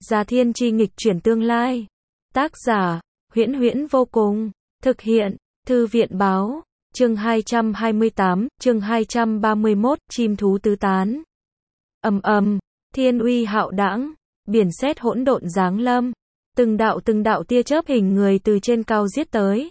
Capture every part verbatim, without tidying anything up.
Già Thiên Chi nghịch chuyển tương lai. Tác giả, Huyễn Huyễn vô cùng. Thực hiện, Thư viện báo. Chương hai trăm hai mươi tám, chương hai trăm ba mươi mốt, chim thú tứ tán. Ầm ầm, thiên uy hạo đãng, biển sét hỗn độn giáng lâm, từng đạo từng đạo tia chớp hình người từ trên cao giết tới.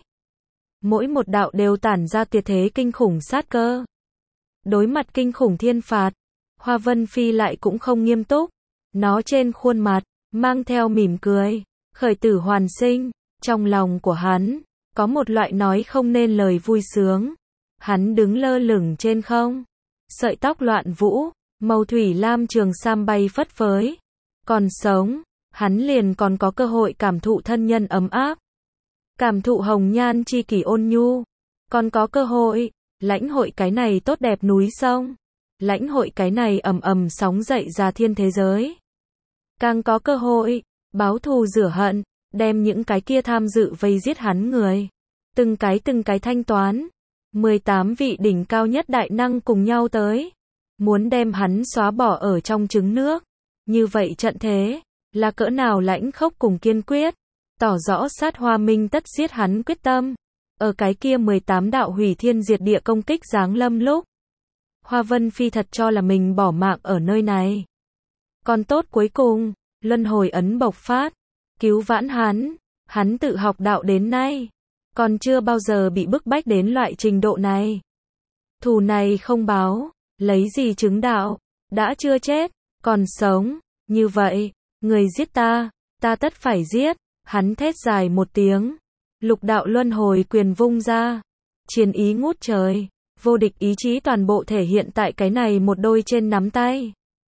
Mỗi một đạo đều tản ra tuyệt thế kinh khủng sát cơ. Đối mặt kinh khủng thiên phạt, Hoa Vân Phi lại cũng không nghiêm túc, nó trên khuôn mặt mang theo mỉm cười, khởi tử hoàn sinh, trong lòng của hắn có một loại nói không nên lời vui sướng. Hắn đứng lơ lửng trên không, sợi tóc loạn vũ, màu thủy lam trường sam bay phất phới. Còn sống, hắn liền còn có cơ hội cảm thụ thân nhân ấm áp, cảm thụ hồng nhan chi kỷ ôn nhu, còn có cơ hội lãnh hội cái này tốt đẹp núi sông, lãnh hội cái này ầm ầm sóng dậy ra thiên thế giới. Càng có cơ hội báo thù rửa hận, đem những cái kia tham dự vây giết hắn người, từng cái từng cái thanh toán. mười tám vị đỉnh cao nhất đại năng cùng nhau tới, muốn đem hắn xóa bỏ ở trong trứng nước. Như vậy trận thế là cỡ nào lãnh khốc cùng kiên quyết, tỏ rõ sát Hoa Minh tất giết hắn quyết tâm. Ở cái kia mười tám đạo hủy thiên diệt địa công kích giáng lâm lúc, Hoa Vân Phi thật cho là mình bỏ mạng ở nơi này. Còn tốt cuối cùng, luân hồi ấn bộc phát, cứu vãn hắn. Hắn tự học đạo đến nay, còn chưa bao giờ bị bức bách đến loại trình độ này. Thù này không báo, lấy gì chứng đạo, đã chưa chết, còn sống. Như vậy, người giết ta, ta tất phải giết. Hắn thét dài một tiếng, lục đạo luân hồi quyền vung ra, chiến ý ngút trời, vô địch ý chí toàn bộ thể hiện tại cái này một đôi trên nắm tay.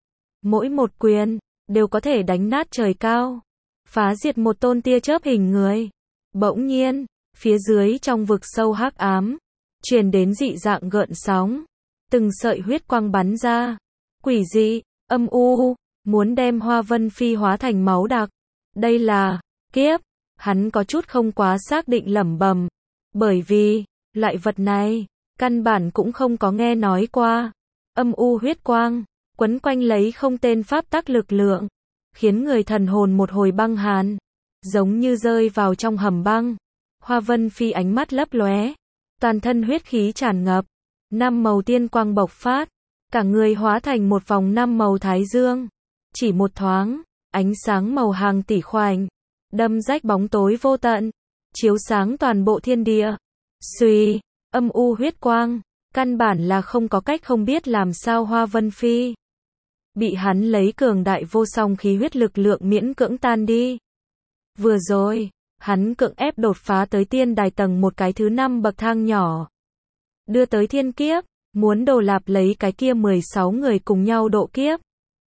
Mỗi một quyền đều có thể đánh nát trời cao, phá diệt một tôn tia chớp hình người. Bỗng nhiên, phía dưới trong vực sâu hắc ám truyền đến dị dạng gợn sóng, từng sợi huyết quang bắn ra, quỷ dị, âm u, muốn đem Hoa Vân Phi hóa thành máu đặc. Đây là kiếp. Hắn có chút không quá xác định lẩm bẩm, bởi vì loại vật này căn bản cũng không có nghe nói qua. Âm u huyết quang quấn quanh lấy không tên pháp tắc lực lượng, khiến người thần hồn một hồi băng hàn, giống như rơi vào trong hầm băng. Hoa Vân Phi ánh mắt lấp lóe, toàn thân huyết khí tràn ngập, năm màu tiên quang bộc phát, cả người hóa thành một vòng năm màu thái dương. Chỉ một thoáng, ánh sáng màu hàng tỷ khoảnh đâm rách bóng tối vô tận, chiếu sáng toàn bộ thiên địa. Xuy, âm u huyết quang, căn bản là không có cách không biết làm sao Hoa Vân Phi bị hắn lấy cường đại vô song khí huyết lực lượng miễn cưỡng tan đi. Vừa rồi, hắn cưỡng ép đột phá tới tiên đài tầng một cái thứ năm bậc thang nhỏ, đưa tới thiên kiếp, muốn đồ lạp lấy cái kia mười sáu người cùng nhau độ kiếp.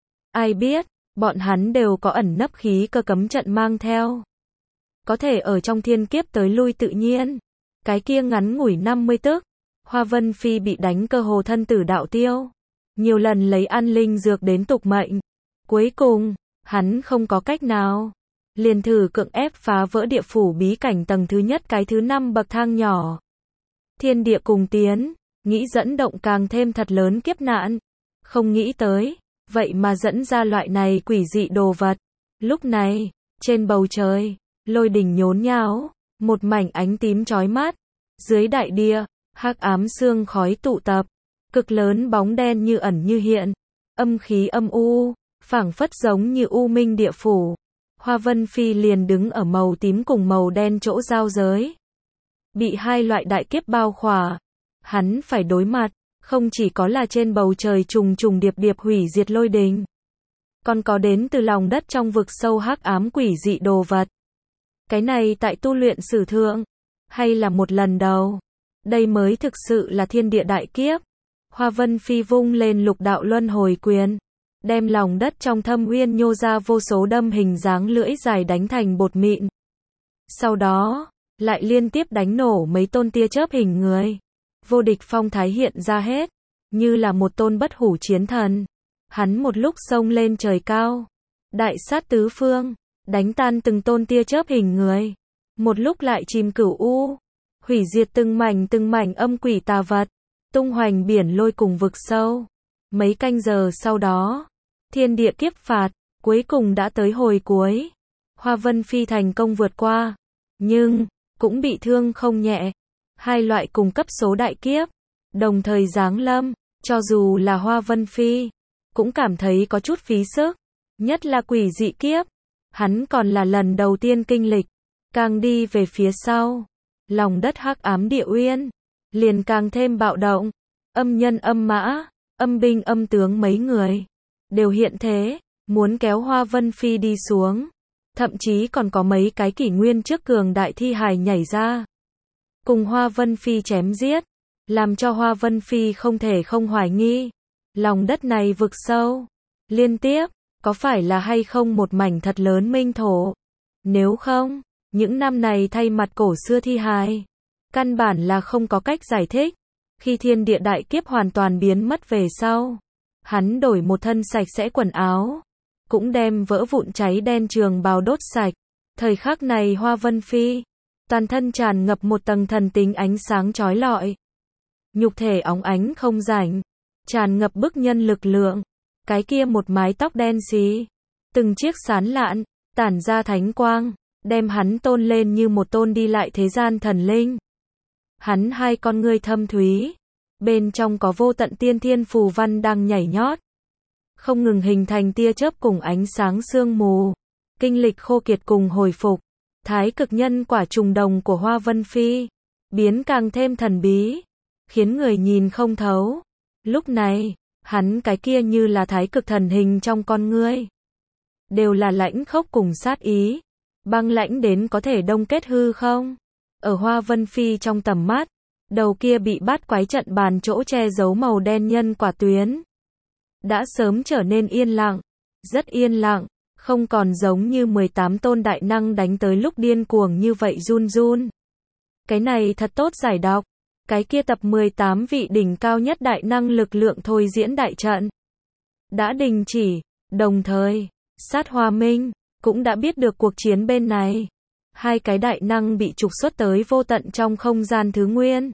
Ai biết, bọn hắn đều có ẩn nấp khí cơ cấm trận mang theo, có thể ở trong thiên kiếp tới lui tự nhiên. Cái kia ngắn ngủi năm mươi tức, Hoa Vân Phi bị đánh cơ hồ thân tử đạo tiêu, nhiều lần lấy ăn linh dược đến tục mệnh. Cuối cùng, hắn không có cách nào, liền thử cưỡng ép phá vỡ địa phủ bí cảnh tầng thứ nhất cái thứ năm bậc thang nhỏ. Thiên địa cùng tiến, nghĩ dẫn động càng thêm thật lớn kiếp nạn, không nghĩ tới, vậy mà dẫn ra loại này quỷ dị đồ vật. Lúc này, trên bầu trời, lôi đình nhốn nháo, một mảnh ánh tím chói mắt. Dưới đại địa, hắc ám sương khói tụ tập, cực lớn bóng đen như ẩn như hiện, âm khí âm u, phảng phất giống như u minh địa phủ. Hoa Vân Phi liền đứng ở màu tím cùng màu đen chỗ giao giới, bị hai loại đại kiếp bao khỏa. Hắn phải đối mặt, không chỉ có là trên bầu trời trùng trùng điệp điệp hủy diệt lôi đình, còn có đến từ lòng đất trong vực sâu hắc ám quỷ dị đồ vật. Cái này tại tu luyện sử thượng, hay là một lần đầu. Đây mới thực sự là thiên địa đại kiếp. Hoa Vân Phi vung lên lục đạo luân hồi quyền, đem lòng đất trong thâm uyên nhô ra vô số đâm hình dáng lưỡi dài đánh thành bột mịn. Sau đó, lại liên tiếp đánh nổ mấy tôn tia chớp hình người. Vô địch phong thái hiện ra hết, như là một tôn bất hủ chiến thần. Hắn một lúc xông lên trời cao, đại sát tứ phương, đánh tan từng tôn tia chớp hình người. Một lúc lại chìm cửu u, hủy diệt từng mảnh từng mảnh âm quỷ tà vật, tung hoành biển lôi cùng vực sâu. Mấy canh giờ sau đó, thiên địa kiếp phạt, Cuối cùng đã tới hồi cuối. Hoa Vân Phi thành công vượt qua, nhưng cũng bị thương không nhẹ. Hai loại cùng cấp số đại kiếp đồng thời giáng lâm, cho dù là Hoa Vân Phi cũng cảm thấy có chút phí sức, nhất là quỷ dị kiếp, hắn còn là lần đầu tiên kinh lịch, càng đi về phía sau, lòng đất hắc ám địa uyên liền càng thêm bạo động, âm nhân âm mã, âm binh âm tướng mấy người đều hiện thế, muốn kéo Hoa Vân Phi đi xuống. Thậm chí còn có mấy cái kỷ nguyên trước cường đại thi hài nhảy ra, cùng Hoa Vân Phi chém giết, làm cho Hoa Vân Phi không thể không hoài nghi, lòng đất này vực sâu, liên tiếp, có phải là hay không một mảnh thật lớn minh thổ? Nếu không, những năm này thay mặt cổ xưa thi hài, căn bản là không có cách giải thích. Khi thiên địa đại kiếp hoàn toàn biến mất về sau, hắn đổi một thân sạch sẽ quần áo, cũng đem vỡ vụn cháy đen trường bào đốt sạch. Thời khắc này Hoa Vân Phi, toàn thân tràn ngập một tầng thần tính ánh sáng chói lọi. Nhục thể óng ánh không rảnh, tràn ngập bức nhân lực lượng. Cái kia một mái tóc đen xí, từng chiếc sán lạn, tản ra thánh quang, đem hắn tôn lên như một tôn đi lại thế gian thần linh. Hắn hai con ngươi thâm thúy, bên trong có vô tận tiên thiên phù văn đang nhảy nhót, không ngừng hình thành tia chớp cùng ánh sáng sương mù, kinh lịch khô kiệt cùng hồi phục. Thái cực nhân quả trùng đồng của Hoa Vân Phi biến càng thêm thần bí, khiến người nhìn không thấu. Lúc này, hắn cái kia như là thái cực thần hình trong con ngươi, đều là lãnh khốc cùng sát ý, băng lãnh đến có thể đông kết hư không. Ở Hoa Vân Phi trong tầm mắt, đầu kia bị bát quái trận bàn chỗ che giấu màu đen nhân quả tuyến đã sớm trở nên yên lặng, rất yên lặng, không còn giống như mười tám tôn đại năng đánh tới lúc điên cuồng như vậy run run. Cái này thật tốt giải đọc. Cái kia tập mười tám vị đỉnh cao nhất đại năng lực lượng thôi diễn đại trận đã đình chỉ, đồng thời, Sát Hoa Minh cũng đã biết được cuộc chiến bên này. Hai cái đại năng bị trục xuất tới vô tận trong không gian thứ nguyên,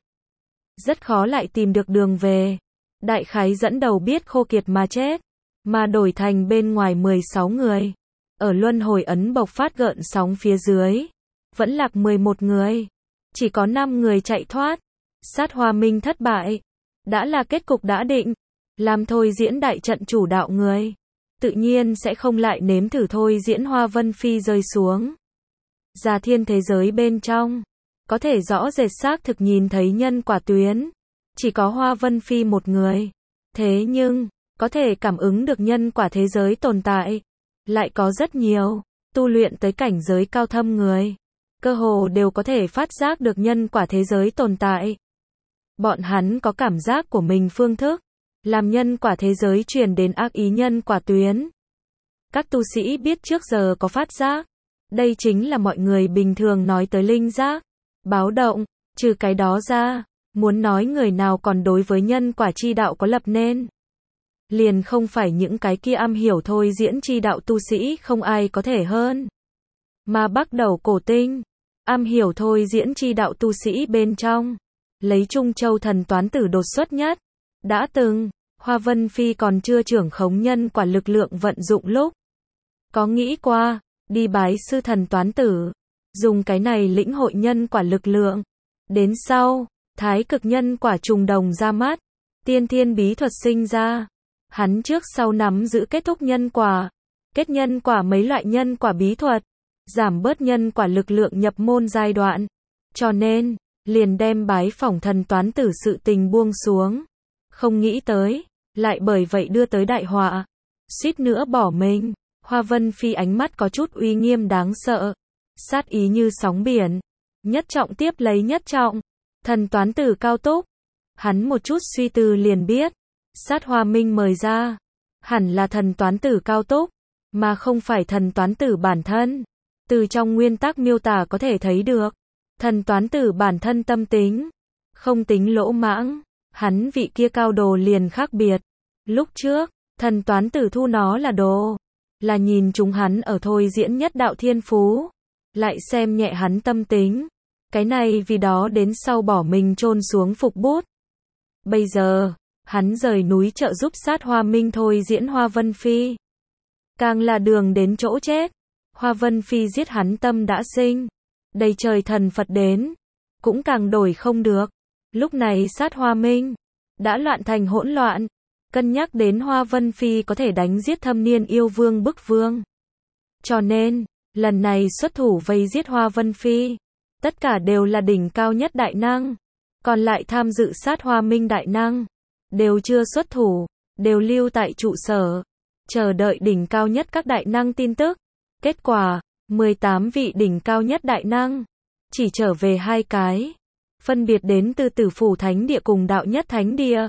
rất khó lại tìm được đường về. Đại khái dẫn đầu biết khô kiệt mà chết, mà đổi thành bên ngoài mười sáu người. Ở luân hồi ấn bộc phát gợn sóng phía dưới, vẫn lạc mười một người, chỉ có năm người chạy thoát. Sát Hoa Minh thất bại, đã là kết cục đã định. Làm thôi diễn đại trận chủ đạo người, tự nhiên sẽ không lại nếm thử thôi diễn Hoa Vân Phi rơi xuống. Già thiên thế giới bên trong, có thể rõ rệt xác thực nhìn thấy nhân quả tuyến, chỉ có Hoa Vân Phi một người. Thế nhưng, có thể cảm ứng được nhân quả thế giới tồn tại, lại có rất nhiều, tu luyện tới cảnh giới cao thâm người, cơ hồ đều có thể phát giác được nhân quả thế giới tồn tại. Bọn hắn có cảm giác của mình phương thức, làm nhân quả thế giới truyền đến ác ý nhân quả tuyến. Các tu sĩ biết trước giờ có phát giác, đây chính là mọi người bình thường nói tới linh giác, báo động. Trừ cái đó ra, muốn nói người nào còn đối với nhân quả chi đạo có lập nên, liền không phải những cái kia am hiểu thôi diễn chi đạo tu sĩ không ai có thể hơn. Mà Bắc Đầu Cổ Tinh, am hiểu thôi diễn chi đạo tu sĩ bên trong, lấy Trung Châu thần toán tử đột xuất nhất. Đã từng, Hoa Vân Phi còn chưa trưởng khống nhân quả lực lượng vận dụng lúc, có nghĩ qua, đi bái sư thần toán tử, dùng cái này lĩnh hội nhân quả lực lượng. Đến sau, thái cực nhân quả trùng đồng ra mắt, tiên thiên bí thuật sinh ra. Hắn trước sau nắm giữ kết thúc nhân quả, kết nhân quả mấy loại nhân quả bí thuật, giảm bớt nhân quả lực lượng nhập môn giai đoạn. Cho nên, liền đem bái phỏng thần toán tử sự tình buông xuống. Không nghĩ tới, lại bởi vậy đưa tới đại họa, suýt nữa bỏ mình. Hoa Vân Phi ánh mắt có chút uy nghiêm đáng sợ, sát ý như sóng biển, nhất trọng tiếp lấy nhất trọng. Thần toán tử cao túc, hắn một chút suy tư liền biết, Sát Hoa Minh mời ra, hẳn là thần toán tử cao túc, mà không phải thần toán tử bản thân. Từ trong nguyên tắc miêu tả có thể thấy được, thần toán tử bản thân tâm tính, không tính lỗ mãng, hắn vị kia cao đồ liền khác biệt. Lúc trước, thần toán tử thu nó là đồ, là nhìn chúng hắn ở thôi diễn nhất đạo thiên phú, lại xem nhẹ hắn tâm tính. Cái này vì đó đến sau bỏ mình chôn xuống phục bút. Bây giờ, hắn rời núi trợ giúp Sát Hoa Minh thôi diễn Hoa Vân Phi. càng là đường đến chỗ chết. Hoa Vân Phi giết hắn tâm đã sinh, đầy trời thần Phật đến, cũng càng đổi không được. Lúc này Sát Hoa Minh đã loạn thành hỗn loạn, cân nhắc đến Hoa Vân Phi có thể đánh giết Thâm Niên yêu vương bức vương. Cho nên, lần này xuất thủ vây giết Hoa Vân Phi, tất cả đều là đỉnh cao nhất đại năng, còn lại tham dự Sát Hoa Minh đại năng, đều chưa xuất thủ, đều lưu tại trụ sở, chờ đợi đỉnh cao nhất các đại năng tin tức. Kết quả, mười tám vị đỉnh cao nhất đại năng, chỉ trở về hai cái, phân biệt đến từ Tử Phủ Thánh Địa cùng Đạo Nhất Thánh Địa.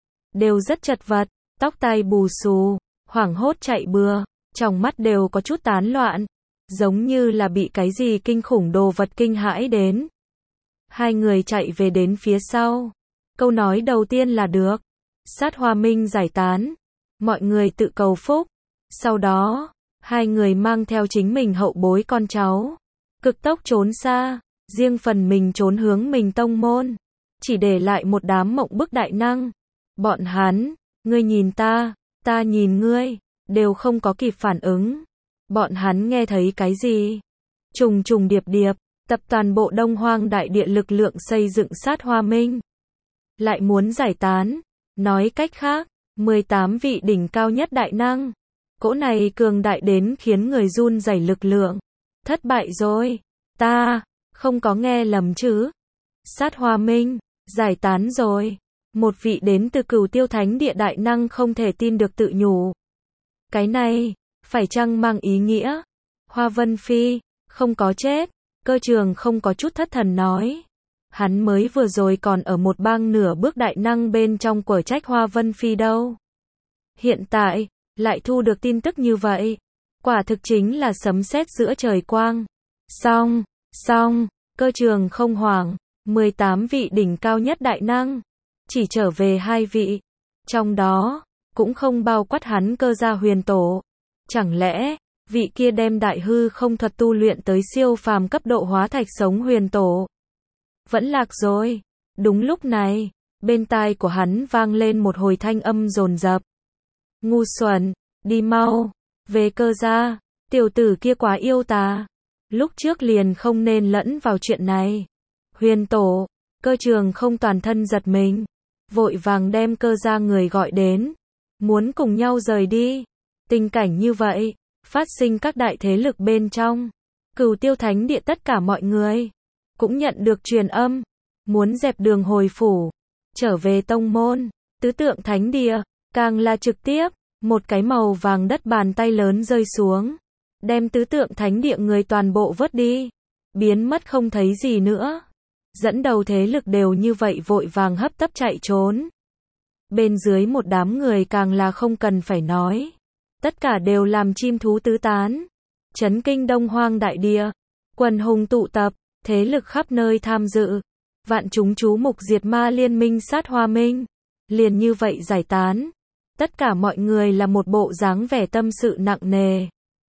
Đều rất chật vật, tóc tai bù xù, hoảng hốt chạy bừa, trong mắt đều có chút tán loạn, giống như là bị cái gì kinh khủng đồ vật kinh hãi đến. Hai người chạy về đến phía sau, câu nói đầu tiên là được. Sát Hoa Minh giải tán, mọi người tự cầu phúc. Sau đó, hai người mang theo chính mình hậu bối con cháu, cực tốc trốn xa, riêng phần mình trốn hướng mình tông môn, chỉ để lại một đám mộng bức đại năng. Bọn hắn, ngươi nhìn ta, ta nhìn ngươi, đều không có kịp phản ứng. Bọn hắn nghe thấy cái gì? Trùng trùng điệp điệp, tập toàn bộ Đông Hoang đại địa lực lượng xây dựng Sát Hoa Minh, lại muốn giải tán. Nói cách khác, mười tám vị đỉnh cao nhất đại năng, cỗ này cường đại đến khiến người run rẩy lực lượng, thất bại rồi. Ta không có nghe lầm chứ? Sát Hoa Minh giải tán rồi. Một vị đến từ Cửu Tiêu Thánh Địa đại năng không thể tin được tự nhủ. Cái này, phải chăng mang ý nghĩa Hoa Vân Phi không có chết? Cơ Trường không có chút thất thần nói. Hắn mới vừa rồi còn ở một bang nửa bước đại năng bên trong quở trách Hoa Vân Phi đâu. Hiện tại, lại thu được tin tức như vậy. Quả thực chính là sấm sét giữa trời quang. Xong, xong, Cơ Trường không hoảng, mười tám vị đỉnh cao nhất đại năng, chỉ trở về hai vị. Trong đó, cũng không bao quát hắn Cơ gia huyền tổ. Chẳng lẽ, vị kia đem đại hư không thuật tu luyện tới siêu phàm cấp độ hóa thạch sống huyền tổ vẫn lạc rồi? Đúng lúc này, bên tai của hắn vang lên một hồi thanh âm dồn dập. Ngu xuẩn, đi mau, về Cơ gia, tiểu tử kia quá yêu ta. Lúc trước liền không nên lẫn vào chuyện này. Huyền tổ, Cơ Trường không toàn thân giật mình, vội vàng đem Cơ gia người gọi đến, muốn cùng nhau rời đi. Tình cảnh như vậy, phát sinh các đại thế lực bên trong. Cửu Tiêu Thánh Địa tất cả mọi người cũng nhận được truyền âm, muốn dẹp đường hồi phủ, trở về tông môn. Tứ Tượng Thánh Địa, càng là trực tiếp, một cái màu vàng đất bàn tay lớn rơi xuống, đem Tứ Tượng Thánh Địa người toàn bộ vớt đi, biến mất không thấy gì nữa. Dẫn đầu thế lực đều như vậy vội vàng hấp tấp chạy trốn. Bên dưới một đám người càng là không cần phải nói, tất cả đều làm chim thú tứ tán, chấn kinh Đông Hoang đại địa, quần hùng tụ tập, thế lực khắp nơi tham dự, vạn chúng chú mục diệt ma liên minh Sát Hoa Minh, liền như vậy giải tán. Tất cả mọi người là một bộ dáng vẻ tâm sự nặng nề,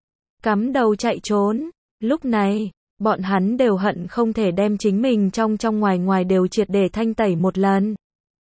cắm đầu chạy trốn. Lúc này, bọn hắn đều hận không thể đem chính mình trong trong ngoài ngoài đều triệt để thanh tẩy một lần.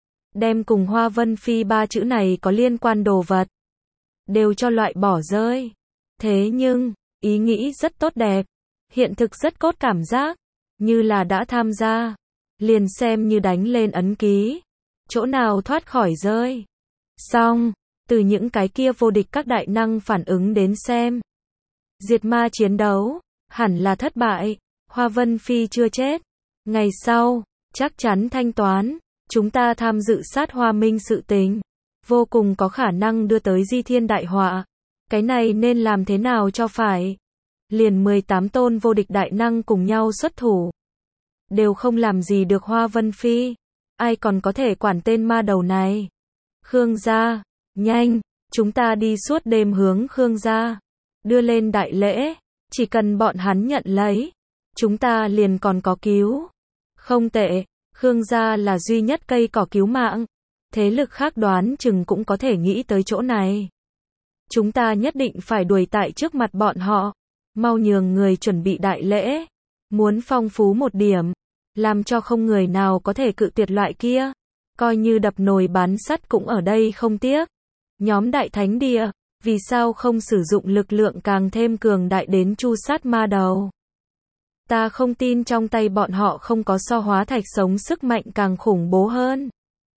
Đem cùng Hoa Vân Phi ba chữ này có liên quan đồ vật đều cho loại bỏ rơi. Thế nhưng, ý nghĩ rất tốt đẹp, hiện thực rất cốt cảm giác, như là đã tham gia, liền xem như đánh lên ấn ký, chỗ nào thoát khỏi rơi. Xong, từ những cái kia vô địch các đại năng phản ứng đến xem, diệt ma chiến đấu hẳn là thất bại, Hoa Vân Phi chưa chết. Ngày sau, chắc chắn thanh toán, chúng ta tham dự Sát Hoa Minh sự tình, vô cùng có khả năng đưa tới di thiên đại họa. Cái này nên làm thế nào cho phải? Liền mười tám tôn vô địch đại năng cùng nhau xuất thủ, đều không làm gì được Hoa Vân Phi. Ai còn có thể quản tên ma đầu này? Khương gia, nhanh, chúng ta đi suốt đêm hướng Khương gia, đưa lên đại lễ, chỉ cần bọn hắn nhận lấy, chúng ta liền còn có cứu. Không tệ, Khương gia là duy nhất cây cỏ cứu mạng, thế lực khác đoán chừng cũng có thể nghĩ tới chỗ này. Chúng ta nhất định phải đuổi tại trước mặt bọn họ, mau nhường người chuẩn bị đại lễ, muốn phong phú một điểm, làm cho không người nào có thể cự tuyệt loại kia, coi như đập nồi bán sắt cũng ở đây không tiếc. Nhóm Đại Thánh Địa, Vì sao không sử dụng lực lượng càng thêm cường đại đến tru sát ma đầu? Ta không tin trong tay bọn họ không có so hóa thạch sống sức mạnh càng khủng bố hơn.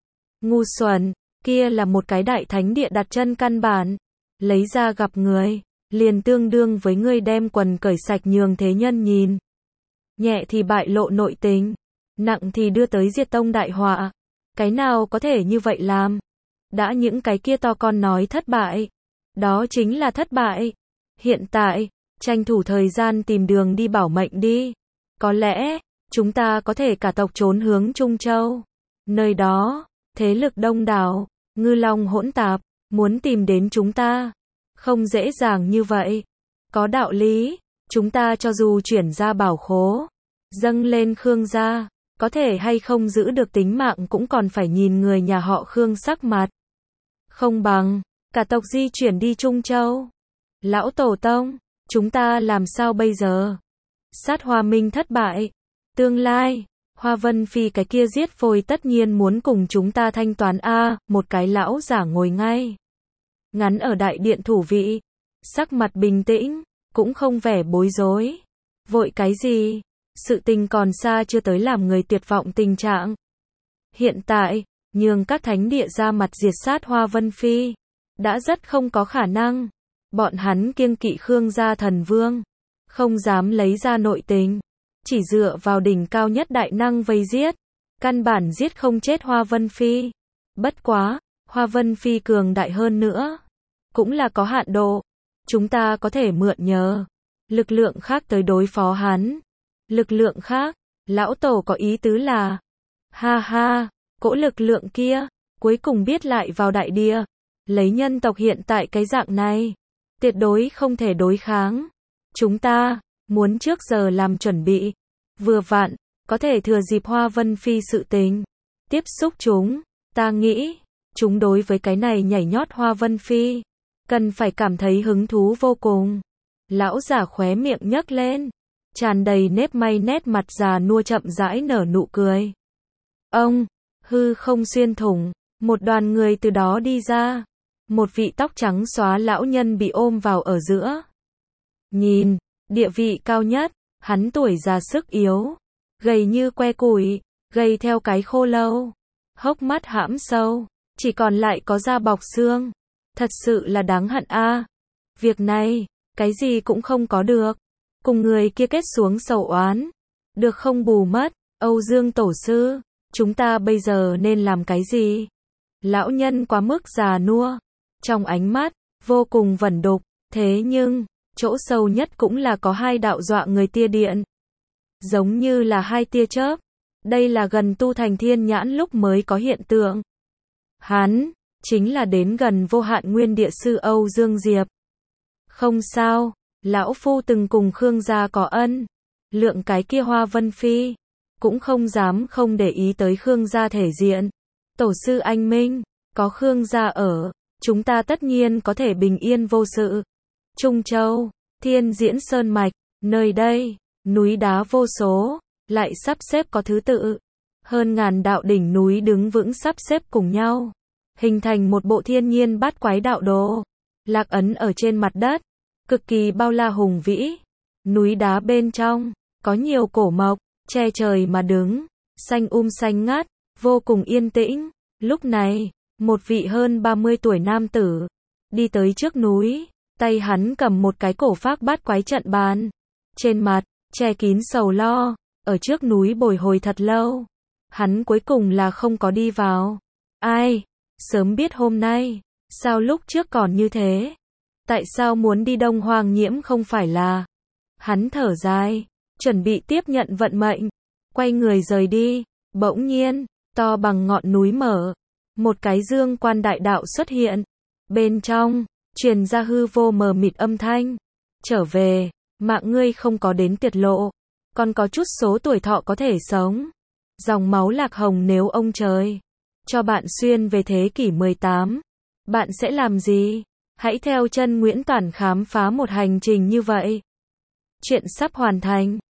Ngu xuẩn, kia là một cái đại thánh địa đặt chân căn bản. Lấy ra gặp người, liền tương đương với ngươi đem quần cởi sạch nhường thế nhân nhìn. Nhẹ thì bại lộ nội tình, nặng thì đưa tới diệt tông đại họa. Cái nào có thể như vậy làm? Đã những cái kia to con nói thất bại, đó chính là thất bại. Hiện tại, tranh thủ thời gian tìm đường đi bảo mệnh đi. Có lẽ, chúng ta có thể cả tộc trốn hướng Trung Châu. Nơi đó, thế lực đông đảo, ngư long hỗn tạp, muốn tìm đến chúng ta. Không dễ dàng như vậy. Có đạo lý, chúng ta cho dù chuyển ra bảo khố, dâng lên Khương gia, có thể hay không giữ được tính mạng cũng còn phải nhìn người nhà họ Khương sắc mặt. Không bằng, cả tộc di chuyển đi Trung Châu. Lão Tổ Tông, chúng ta làm sao bây giờ? Sát Hoa Minh thất bại. Tương lai, Hoa Vân Phi cái kia giết phôi tất nhiên muốn cùng chúng ta thanh toán a, một cái lão giả ngồi ngay ngắn ở đại điện thủ vị, sắc mặt bình tĩnh, cũng không vẻ bối rối. Vội cái gì? Sự tình còn xa chưa tới làm người tuyệt vọng tình trạng. Hiện tại, nhường các thánh địa ra mặt diệt sát Hoa Vân Phi, đã rất không có khả năng. Bọn hắn kiêng kỵ Khương gia thần vương, không dám lấy ra nội tình, chỉ dựa vào đỉnh cao nhất đại năng vây giết, căn bản giết không chết Hoa Vân Phi. Bất quá, Hoa Vân Phi cường đại hơn nữa, cũng là có hạn độ. Chúng ta có thể mượn nhờ lực lượng khác tới đối phó hắn. Lực lượng khác, lão tổ có ý tứ là, ha ha, cỗ lực lượng kia, cuối cùng biết lại vào đại địa, lấy nhân tộc hiện tại cái dạng này, tuyệt đối không thể đối kháng. Chúng ta, muốn trước giờ làm chuẩn bị, vừa vặn, có thể thừa dịp Hoa Vân Phi sự tình, tiếp xúc chúng, ta nghĩ, chúng đối với cái này nhảy nhót Hoa Vân Phi, cần phải cảm thấy hứng thú vô cùng. Lão giả khóe miệng nhấc lên, tràn đầy nếp may nét mặt già nua chậm rãi nở nụ cười. Ông, hư không xuyên thủng, một đoàn người từ đó đi ra. Một vị tóc trắng xóa lão nhân bị ôm vào ở giữa. Nhìn, địa vị cao nhất, hắn tuổi già sức yếu, gầy như que củi, gầy theo cái khô lâu, hốc mắt hãm sâu, chỉ còn lại có da bọc xương. Thật sự là đáng hận a. Việc này, cái gì cũng không có được. Cùng người kia kết xuống sầu oán, được không bù mất. Âu Dương tổ sư, chúng ta bây giờ nên làm cái gì? Lão nhân quá mức già nua, trong ánh mắt vô cùng vẩn đục, thế nhưng chỗ sâu nhất cũng là có hai đạo dọa người tia điện, giống như là hai tia chớp. Đây là gần tu thành thiên nhãn lúc mới có hiện tượng. Hắn chính là đến gần vô hạn nguyên địa sư Âu Dương Diệp. Không sao, lão phu từng cùng Khương gia có ân, lượng cái kia Hoa Vân Phi, cũng không dám không để ý tới Khương gia thể diện. Tổ sư anh minh, có Khương gia ở, chúng ta tất nhiên có thể bình yên vô sự. Trung Châu, Thiên Diễn Sơn Mạch, nơi đây, núi đá vô số, lại sắp xếp có thứ tự. Hơn ngàn đạo đỉnh núi đứng vững sắp xếp cùng nhau, hình thành một bộ thiên nhiên bát quái đạo đồ, lạc ấn ở trên mặt đất, cực kỳ bao la hùng vĩ. Núi đá bên trong, có nhiều cổ mộc, che trời mà đứng, xanh um xanh ngát, vô cùng yên tĩnh. Lúc này, một vị hơn ba mươi tuổi nam tử, đi tới trước núi, tay hắn cầm một cái cổ phác bát quái trận bàn, trên mặt, che kín sầu lo, ở trước núi bồi hồi thật lâu. Hắn cuối cùng là không có đi vào. Ai, sớm biết hôm nay, sao lúc trước còn như thế? Tại sao muốn đi Đông Hoàng Nhiễm không phải là? Hắn thở dài, chuẩn bị tiếp nhận vận mệnh, quay người rời đi. Bỗng nhiên, to bằng ngọn núi mở, một cái dương quan đại đạo xuất hiện. Bên trong, truyền ra hư vô mờ mịt âm thanh. Trở về, mạng ngươi không có đến tiệt lộ, còn có chút số tuổi thọ có thể sống. Dòng máu lạc hồng nếu ông trời cho bạn xuyên về thế kỷ mười tám, bạn sẽ làm gì? Hãy theo chân Nguyễn Toản khám phá một hành trình như vậy. Chuyện sắp hoàn thành.